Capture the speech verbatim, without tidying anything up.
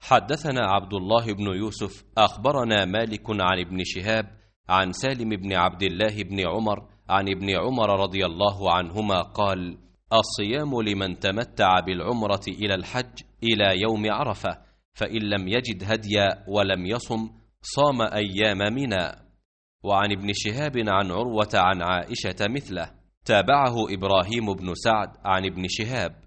حدثنا عبد الله بن يوسف أخبرنا مالك عن ابن شهاب عن سالم بن عبد الله بن عمر عن ابن عمر رضي الله عنهما قال: الصيام لمن تمتع بالعمرة إلى الحج إلى يوم عرفة، فإن لم يجد هديا ولم يصم صام أيام منى. وعن ابن شهاب عن عروة عن عائشة مثله. تابعه إبراهيم بن سعد عن ابن شهاب.